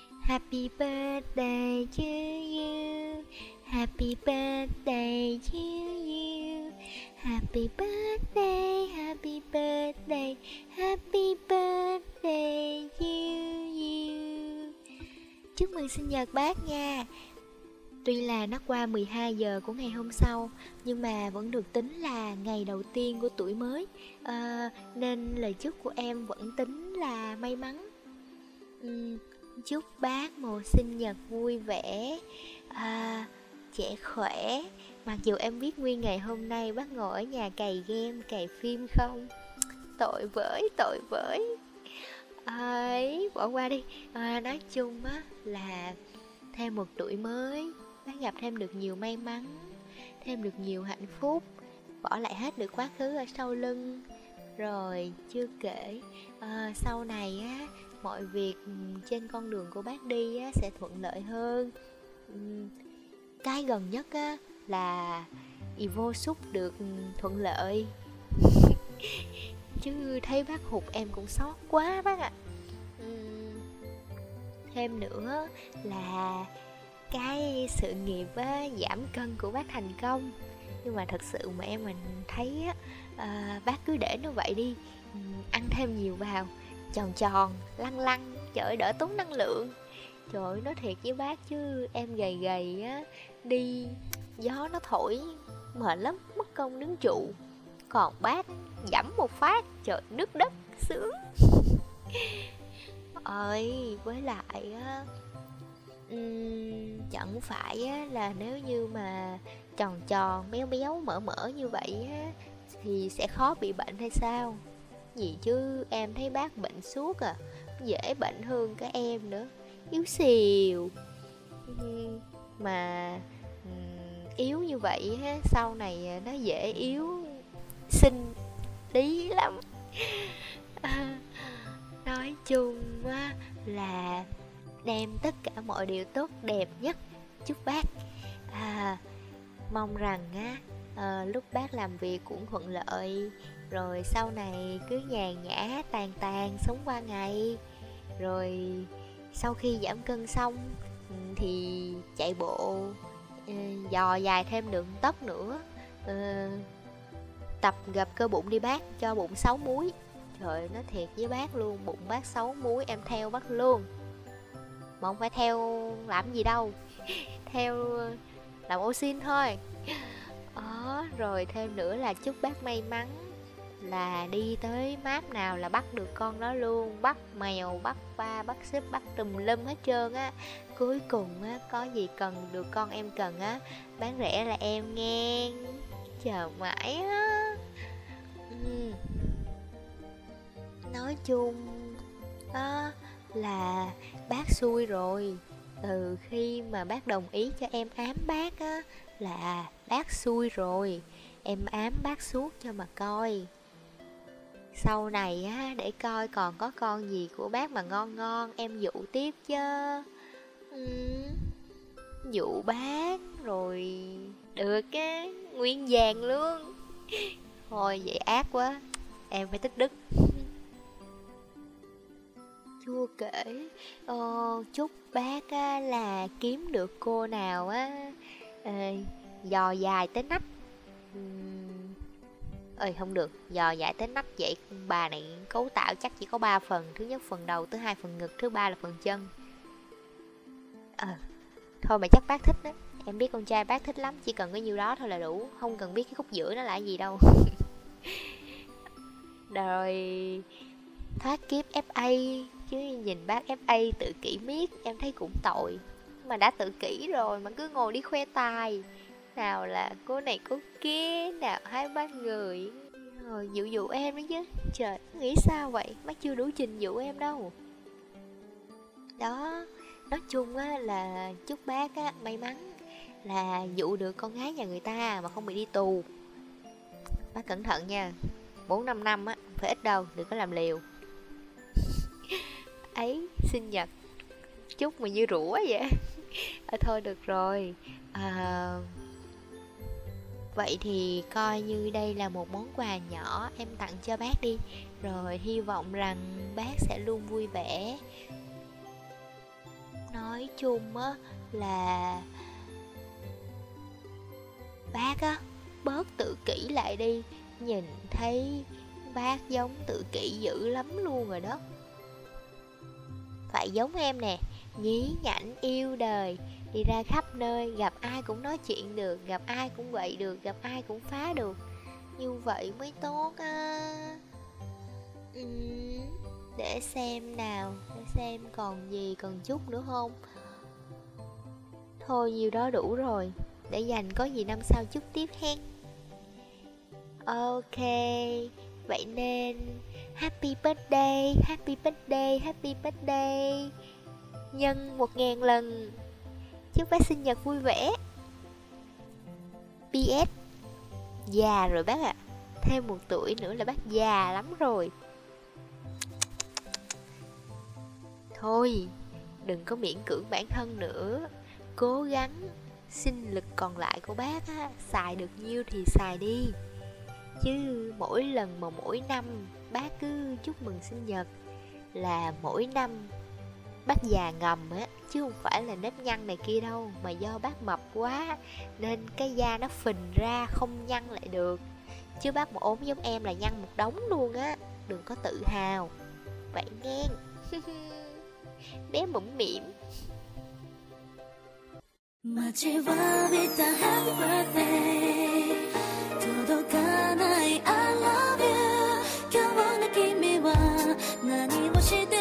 Happy birthday to you. Happy birthday to you. Happy birthday, happy birthday, happy birthday to you. Chúc mừng sinh nhật bác nha. Tuy là nó qua 12 giờ của ngày hôm sau, nhưng mà vẫn được tính là ngày đầu tiên của tuổi mới, nên lời chúc của em vẫn tính là may mắn. Chúc bác một sinh nhật vui vẻ, trẻ khỏe. Mặc dù em biết nguyên ngày hôm nay bác ngồi ở nhà cày game, cày phim không. Tội với, tội với. Bỏ qua đi. Nói chung á là thêm một tuổi mới, bác gặp thêm được nhiều may mắn, thêm được nhiều hạnh phúc, bỏ lại hết được quá khứ ở sau lưng. Rồi chưa kể sau này á, mọi việc trên con đường của bác đi á, sẽ thuận lợi hơn. Cái gần nhất á, là Evo Súc được thuận lợi. Chứ thấy bác hụt em cũng xót quá bác ạ. Thêm nữa là cái sự nghiệp á, giảm cân của bác thành công. Nhưng mà thật sự mà mình thấy á, bác cứ để nó vậy đi, ăn thêm nhiều vào, tròn tròn, lăn lăn, trời ơi đỡ tốn năng lượng. Trời ơi nói thiệt với bác chứ em gầy gầy á, đi gió nó thổi mệt lắm, mất công đứng trụ. Còn bác giảm một phát, trời nước đất, sướng. Với lại á, chẳng phải á, là nếu như mà tròn tròn, béo béo, mỡ mỡ như vậy á, thì sẽ khó bị bệnh hay sao? Gì chứ em thấy bác bệnh suốt à, dễ bệnh hơn cả em nữa, yếu xìu. Mà yếu như vậy á, sau này nó dễ yếu sinh lý lắm. Nói chung á, là đem tất cả mọi điều tốt đẹp nhất chúc bác. Mong rằng á, lúc bác làm việc cũng thuận lợi, rồi sau này cứ nhàn nhã tàn tàn sống qua ngày. Rồi sau khi giảm cân xong thì chạy bộ, dò dài thêm được tấc nữa, tập gập cơ bụng đi bác, cho bụng 6 múi. Trời nói thiệt với bác luôn, bụng bác 6 múi em theo bác luôn. Mà không phải theo làm gì đâu, theo làm ô xin thôi. Rồi thêm nữa là chúc bác may mắn, là đi tới map nào là bắt được con đó luôn. Bắt mèo, bắt ba, bắt xếp, bắt tùm lum hết trơn á. Cuối cùng á, có gì cần được con em cần á, bán rẻ là em nghe. Chờ mãi á. Nói chung á, là bác xui rồi. Từ khi mà bác đồng ý cho em ám bác á, là bác xui rồi. Em ám bác suốt cho mà coi. Sau này á, để coi còn có con gì của bác mà ngon ngon, em dụ tiếp chứ. Dụ bác rồi được á, nguyên vàng luôn. Thôi vậy ác quá, em phải tích đức. Chưa kể chúc bác á, là kiếm được cô nào á, dò dài tới nách. Không được, dò dài tới nách vậy bà này cấu tạo chắc chỉ có 3 phần. Thứ nhất phần đầu, thứ hai phần ngực, thứ ba là phần chân. Thôi mà chắc bác thích đó. Em biết con trai bác thích lắm, chỉ cần có nhiêu đó thôi là đủ, không cần biết cái khúc giữa nó là gì đâu. Rồi thoát kiếp FA, chứ nhìn bác FA tự kỷ miết em thấy cũng tội. Mà đã tự kỷ rồi mà cứ ngồi đi khoe tài, nào là cô này cô kia, nào hai ba người rồi dụ dụ em đó chứ. Trời, nghĩ sao vậy, bác chưa đủ trình dụ em đâu. Đó, nói chung á là chúc bác á may mắn, là dụ được con gái nhà người ta mà không bị đi tù. Bác cẩn thận nha, 4-5 năm á, phải ít đâu, đừng có làm liều. Ấy, sinh nhật chúc mà như rủa vậy. Thôi được rồi. Vậy thì coi như đây là một món quà nhỏ em tặng cho bác đi. Rồi hy vọng rằng bác sẽ luôn vui vẻ. Nói chung á là bác á, bớt tự kỷ lại đi. Nhìn thấy bác giống tự kỷ dữ lắm luôn rồi đó. Phải giống em nè, nhí nhảnh yêu đời, đi ra khắp nơi, gặp ai cũng nói chuyện được, gặp ai cũng vậy được, gặp ai cũng phá được. Như vậy mới tốt á. Để xem nào, để xem còn gì, còn chút nữa không. Thôi nhiêu đó đủ rồi, để dành có gì năm sau chút tiếp hen. Ok, vậy nên Happy birthday, happy birthday, happy birthday nhân 1000 lần. Chúc bác sinh nhật vui vẻ. PS, già rồi bác ạ. Thêm 1 tuổi nữa là bác già lắm rồi. Thôi, đừng có miễn cưỡng bản thân nữa. Cố gắng, sinh lực còn lại của bác á, xài được nhiêu thì xài đi. Chứ mỗi lần mà mỗi năm bác cứ chúc mừng sinh nhật là mỗi năm bác già ngầm á, chứ không phải là nếp nhăn này kia đâu. Mà do bác mập quá nên cái da nó phình ra không nhăn lại được. Chứ bác mà ốm giống em là nhăn một đống luôn á. Đừng có tự hào vậy nghe. Bé mũm mỉm. 待ちわびた Happy Birthday 届かない I love you 今日の君は何をして